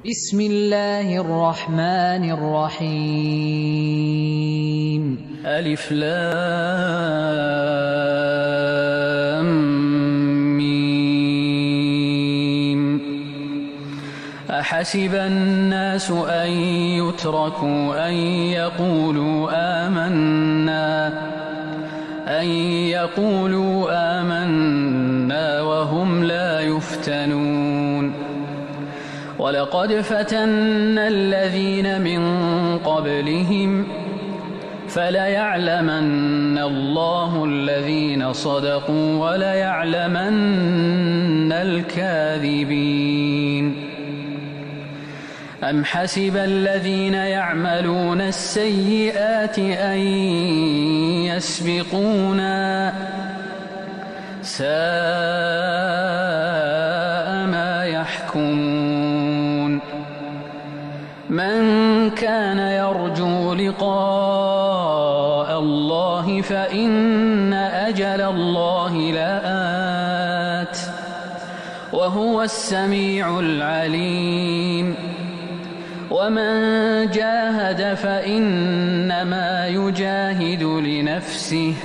بسم الله الرحمن الرحيم ألف لام ميم أحسب الناس أن يتركوا أن يقولوا آمنا وهم لا يفتنون ولقد فتنا الذين من قبلهم فليعلمن الله الذين صدقوا وليعلمن الكاذبين أم حسب الذين يعملون السيئات أن يسبقونا ساء ما يحكمون من كان يرجو لقاء الله فإن أجل الله لآت وهو السميع العليم ومن جاهد فإنما يجاهد لنفسه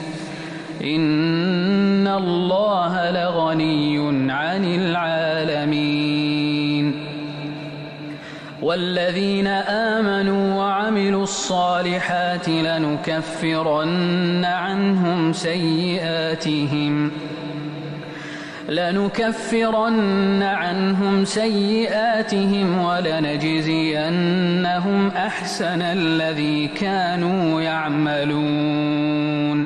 إن الله لغني عن العالمين والذين آمنوا وعملوا الصالحات لنكفرن عنهم سيئاتهم ولنجزينهم أحسن الذي كانوا يعملون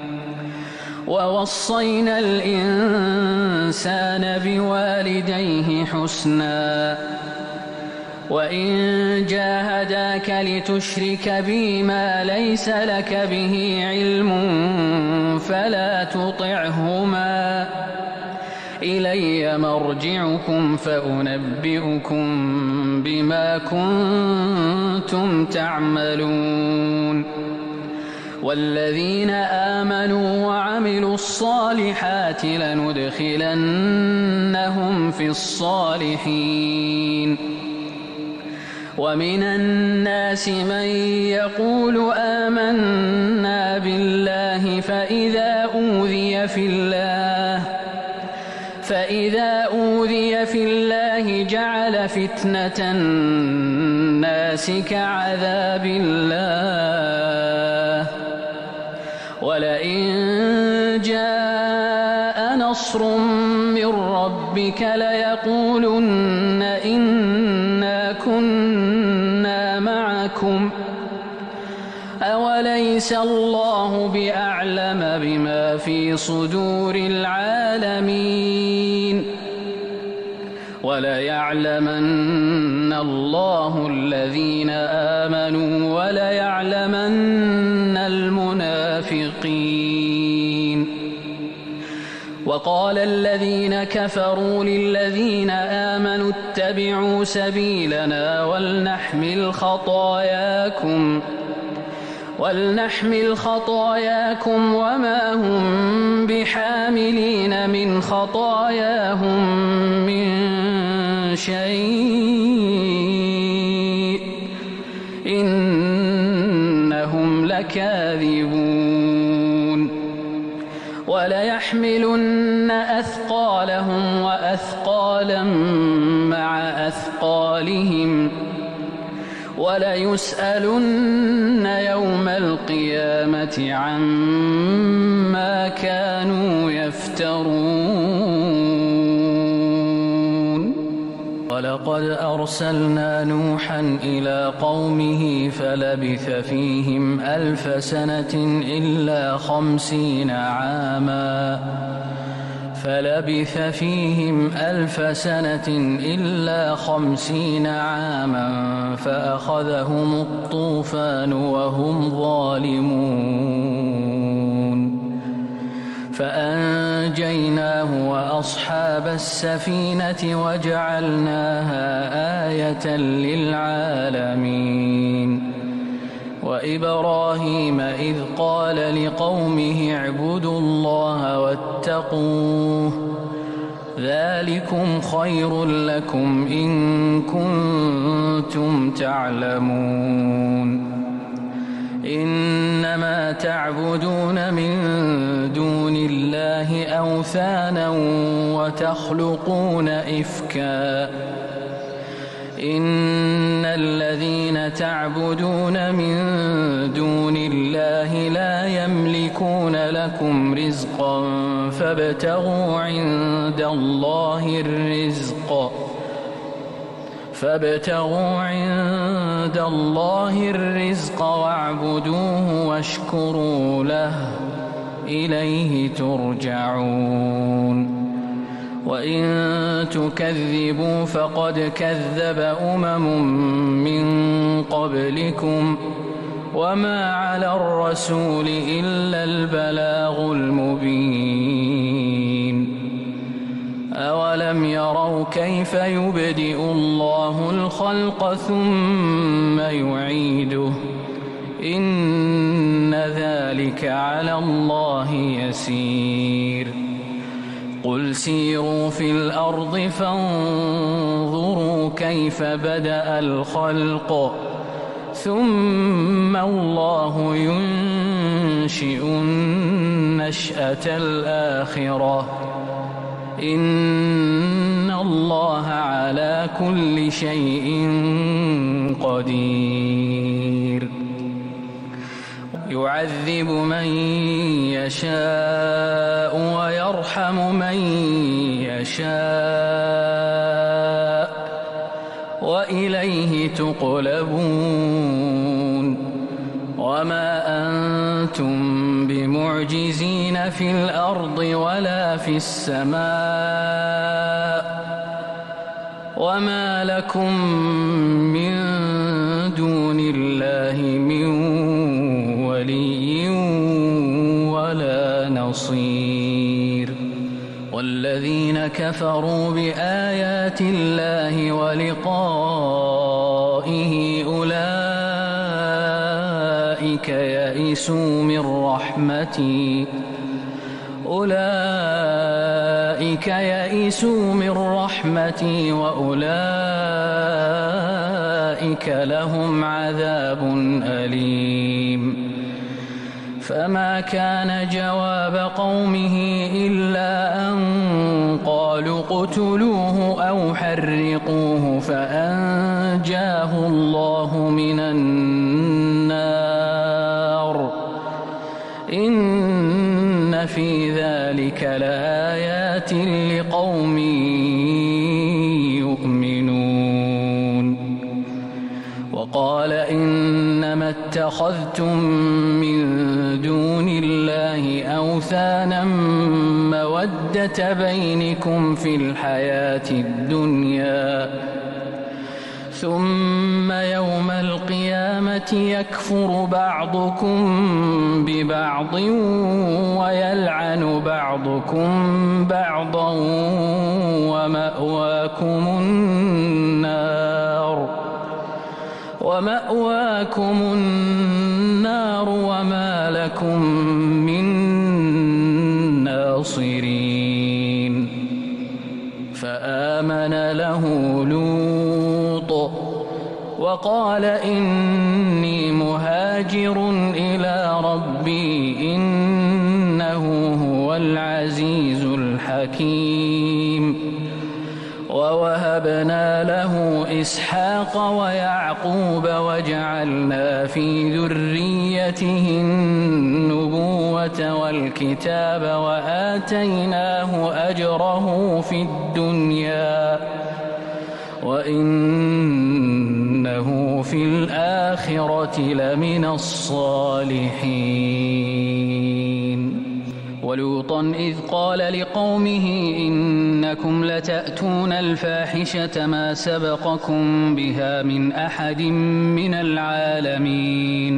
ووصينا الإنسان بوالديه حسنا وإن جاهداك لتشرك بي ما ليس لك به علم فلا تطعهما إلي مرجعكم فأنبئكم بما كنتم تعملون والذين آمنوا وعملوا الصالحات لندخلنهم في الصالحين ومن الناس من يقول آمنا بالله فإذا أوذي في الله جعل فتنة الناس كعذاب الله ولئن جاء نصر من ربك ليقولن إنا كنا معكم أوليس الله بأعلم بما في صدور العالمين وليعلمن الله الذين آمنوا وليعلمن المنافقين وقال الذين كفروا للذين آمنوا اتبعوا سبيلنا ولنحمل خطاياكم وما هم بحاملين من خطاياهم من شيء إنهم لكاذبون وليحملن أثقالهم وأثقالا مع أثقالهم وليسألن يوم القيامة عما كانوا يفترون ولقد أرسلنا نوحا إلى قومه فلبث فيهم 1000 سنة إلا 50 عاما فأخذهم الطوفان وهم ظالمون فأنجيناه وأصحاب السفينة وجعلناها آية للعالمين وإبراهيم إذ قال لقومه اعبدوا الله واتقوه ذلكم خير لكم إن كنتم كنتم تعلمون إنما تعبدون من دون الله أوثانا وتخلقون إفكا إن الذين تعبدون من دون الله لا يملكون لكم رزقا فابتغوا عند الله الرزق واعبدوه واشكروا له إليه ترجعون وإن تكذبوا فقد كذب من قبلكم وما على الرسول إلا البلاغ المبين أولم يروا كيف يبدئ الله الخلق ثم يعيده إن ذلك على الله يسير قل سيروا في الأرض فانظروا كيف بدأ الخلق ثم الله ينشئ النشأة الآخرة إن الله على كل شيء قدير يعذب من يشاء ويرحم من يشاء وإليه تقلبون وما أنتم بمعجزين في الأرض ولا في السماء وما لكم من دون الله من ولي ولا نصير والذين كفروا بآيات الله ولقائه أولئك يئسوا من رحمتي وأولئك لهم عذاب أليم فما كان جواب قومه إلا أن قالوا اقتلوه أو حرقوه فأنجاه الله من النار إن في ذلك لآيات لقوم يؤمنون وقال إنما اتخذتم من دون الله أوثانا مودة بينكم في الحياة الدنيا ثم يوم القيامة يكفر بعضكم ببعض ويلعن بعضكم بعضا ومأواكم النار وما لكم من ناصرين فآمن له لوط وقال إني مهاجر إلى ربي إنه هو العزيز الحكيم ووهبنا له إسحاق ويعقوب وجعلنا في ذريته النبوة والكتاب وآتيناه أجره في الدنيا وإنه في الآخرة لمن الصالحين ولوطا إذ قال لقومه إنكم لتأتون الفاحشة ما سبقكم بها من أحد من العالمين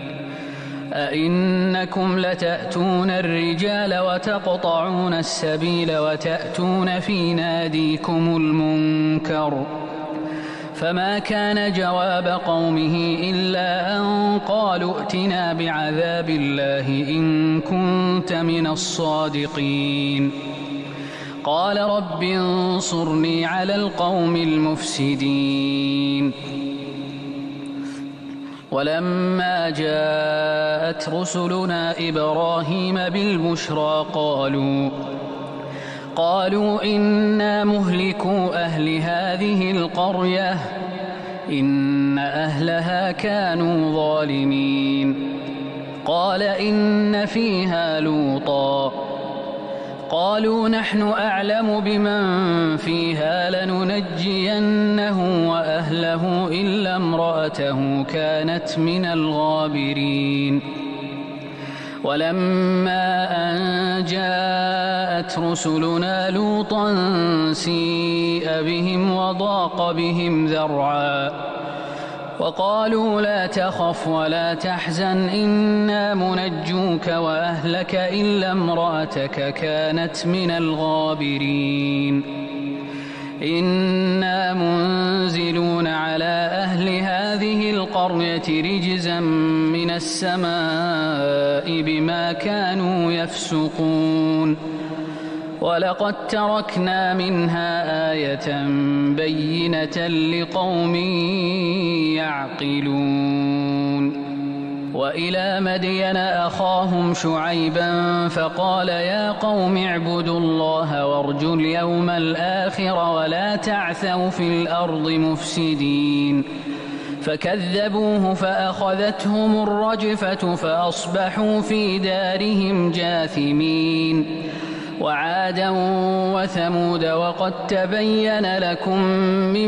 أئنكم لتأتون الرجال وتقطعون السبيل وتأتون في ناديكم المنكر فما كان جواب قومه إلا أن قالوا ائتنا بعذاب الله إن كنت من الصادقين قال رب انصرني على القوم المفسدين ولما جاءت رسلنا إبراهيم بالبشرى قالوا إنا مهلكو أهل هذه القرية إن أهلها كانوا ظالمين قال إن فيها لوطا قالوا نحن أعلم بمن فيها لننجينه وأهله إلا امرأته كانت من الغابرين ولما أن جاءت رسلنا لوطا سيء بهم وضاق بهم ذرعا وقالوا لا تخف ولا تحزن إنا منجوك وأهلك إلا امرأتك كانت من الغابرين إنا منزلون على أهل هذه القرية رجزا من السماء بما كانوا يفسقون ولقد تركنا منها آية بينة لقوم يعقلون وإلى مدين أخاهم شعيبا فقال يا قوم اعبدوا الله وارجوا اليوم الآخر ولا تعثوا في الأرض مفسدين فكذبوه فأخذتهم الرجفة فأصبحوا في دارهم جاثمين وعادا وثمود وقد تبين لكم من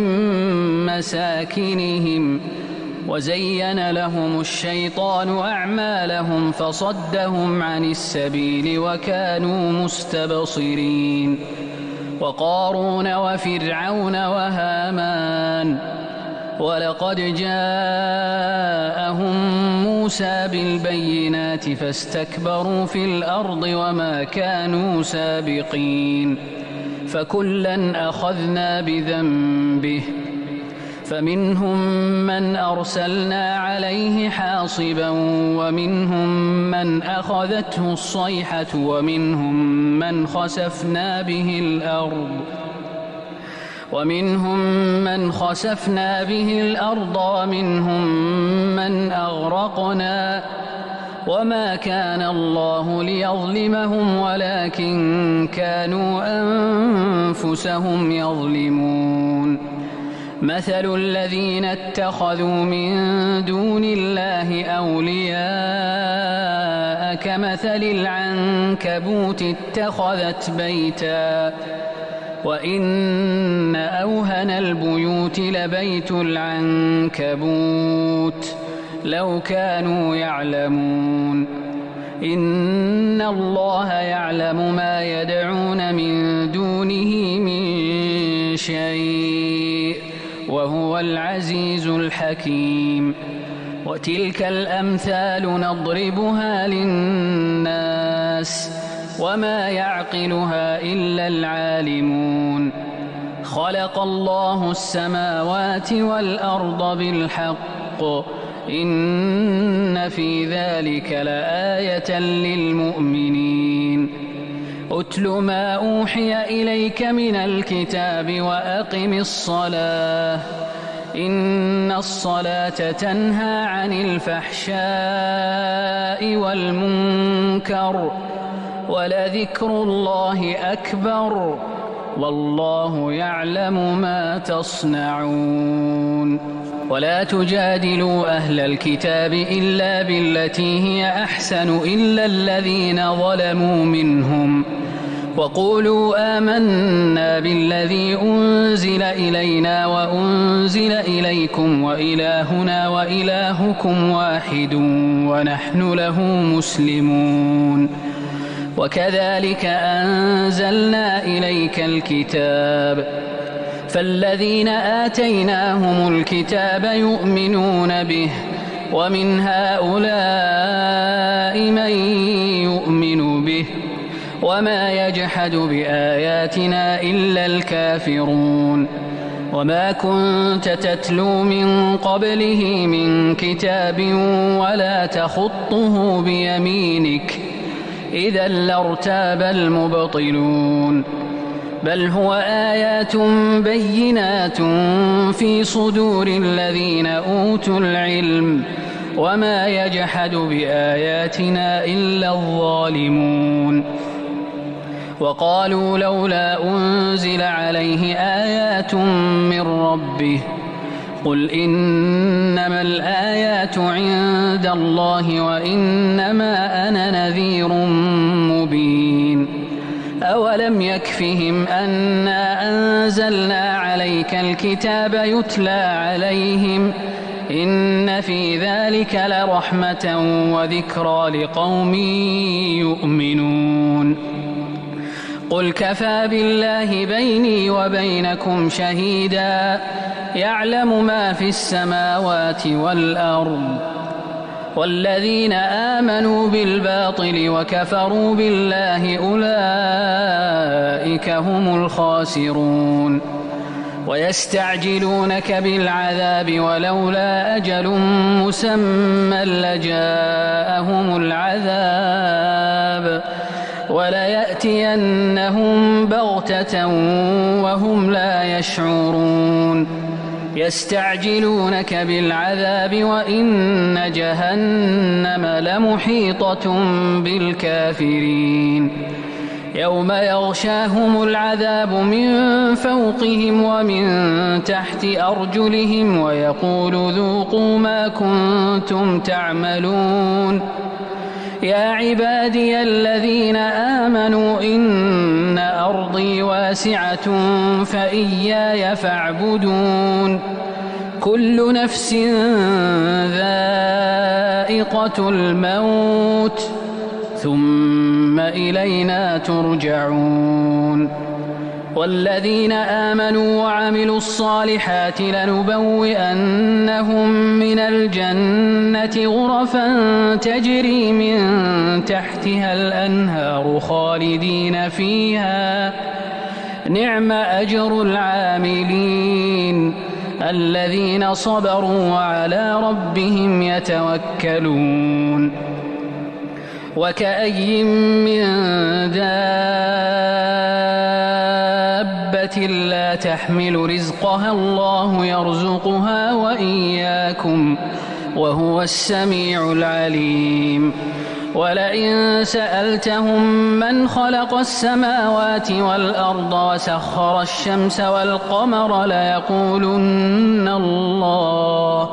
مساكنهم وزين لهم الشيطان أعمالهم فصدهم عن السبيل وكانوا مستبصرين وقارون وفرعون وهامان ولقد جاءهم موسى بالبينات فاستكبروا في الأرض وما كانوا سابقين فكلا أخذنا بذنبه فمنهم من أرسلنا عليه حاصبا ومنهم من أخذته الصيحة ومنهم من خسفنا به الأرض ومنهم من أغرقنا وما كان الله ليظلمهم ولكن كانوا أنفسهم يظلمون مثل الذين اتخذوا من دون الله أولياء كمثل العنكبوت اتخذت بيتا وإن أوهن البيوت لبيت العنكبوت لو كانوا يعلمون إن الله يعلم ما يدعون من دونه من شيء وهو العزيز الحكيم وتلك الأمثال نضربها للناس وما يعقلها إلا العالمون خلق الله السماوات والأرض بالحق إن في ذلك لآية للمؤمنين أتل ما أوحي إليك من الكتاب وأقم الصلاة إن الصلاة تنهى عن الفحشاء والمنكر ولذكر الله أكبر والله يعلم ما تصنعون ولا تجادلوا أهل الكتاب إلا بالتي هي أحسن إلا الذين ظلموا منهم وقولوا آمنا بالذي أنزل إلينا وأنزل إليكم وإلهنا وإلهكم واحد ونحن له مسلمون وكذلك أنزلنا إليك الكتاب فالذين آتيناهم الكتاب يؤمنون به ومن هؤلاء من يؤمن به وما يجحد بآياتنا إلا الكافرون وما كنت تتلو من قبله من كتاب ولا تخطه بيمينك إذا لارتاب المبطلون بل هو آيات بينات في صدور الذين أوتوا العلم وما يجحد بآياتنا إلا الظالمون وقالوا لولا أنزل عليه آيات من ربه قل إنما الآيات عند الله وإنما أنا نذير مبين أولم يكفهم أنا أنزلنا عليك الكتاب يتلى عليهم إن في ذلك لرحمة وذكرى لقوم يؤمنون قل كفى بالله بيني وبينكم شهيدا يعلم ما في السماوات والأرض والذين آمنوا بالباطل وكفروا بالله أولئك هم الخاسرون ويستعجلونك بالعذاب ولولا أجل مسمى لجاءهم العذاب وليأتينهم بغتة وهم لا يشعرون يستعجلونك بالعذاب وإن جهنم لمحيطة بالكافرين يوم يغشاهم العذاب من فوقهم ومن تحت أرجلهم ويقول ذوقوا ما كنتم تعملون يا عبادي الذين آمنوا إن أرضي واسعة فإياي فاعبدون كل نفس ذائقة الموت ثم إلينا ترجعون والذين آمنوا وعملوا الصالحات لنبوئنهم من الجنة غرفا تجري من تحتها الأنهار خالدين فيها نعم أجر العاملين الذين صبروا وعلى ربهم يتوكلون وكأي من دابة لا تحمل رزقها الله يرزقها وإياكم وهو السميع العليم ولئن سألتهم من خلق السماوات والأرض وسخر الشمس والقمر ليقولن الله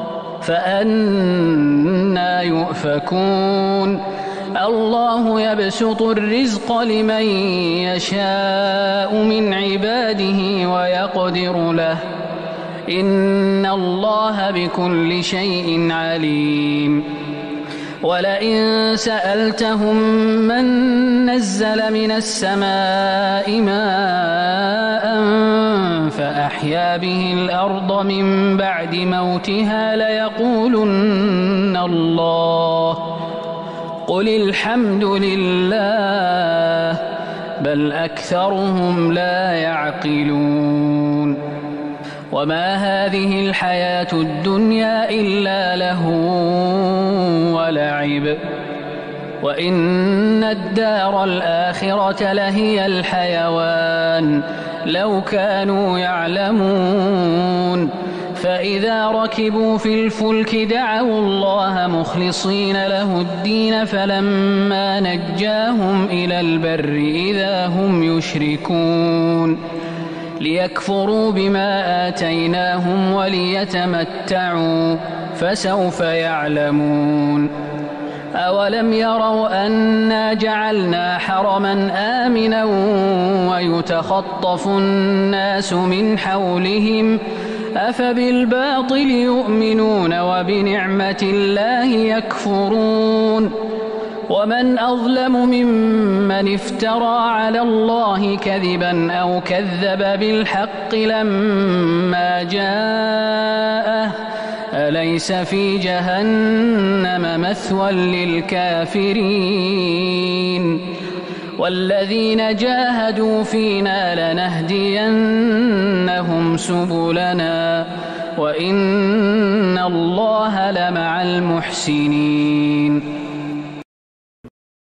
فأنى يؤفكون الله يبسط الرزق لمن يشاء من عباده ويقدر له إن الله بكل شيء عليم ولئن سألتهم من نزل من السماء ماء فأحيا به الأرض من بعد موتها ليقولن الله قل الحمد لله بل أكثرهم لا يعقلون وما هذه الحياة الدنيا إلا لهو ولعب وإن الدار الآخرة لهي الحيوان لو كانوا يعلمون فإذا ركبوا في الفلك دعوا الله مخلصين له الدين فلما نجاهم إلى البر إذا هم يشركون ليكفروا بما آتيناهم وليتمتعوا فسوف يعلمون أولم يروا أنا جعلنا حرما آمنا ويتخطف الناس من حولهم أفبالباطل يؤمنون وبنعمة الله يكفرون ومن أظلم ممن افترى على الله كذبا أو كذب بالحق لما جاءه أليس في جهنم مثوى للكافرين والذين جاهدوا فينا لنهدينهم سبلنا وإن الله لمع المحسنين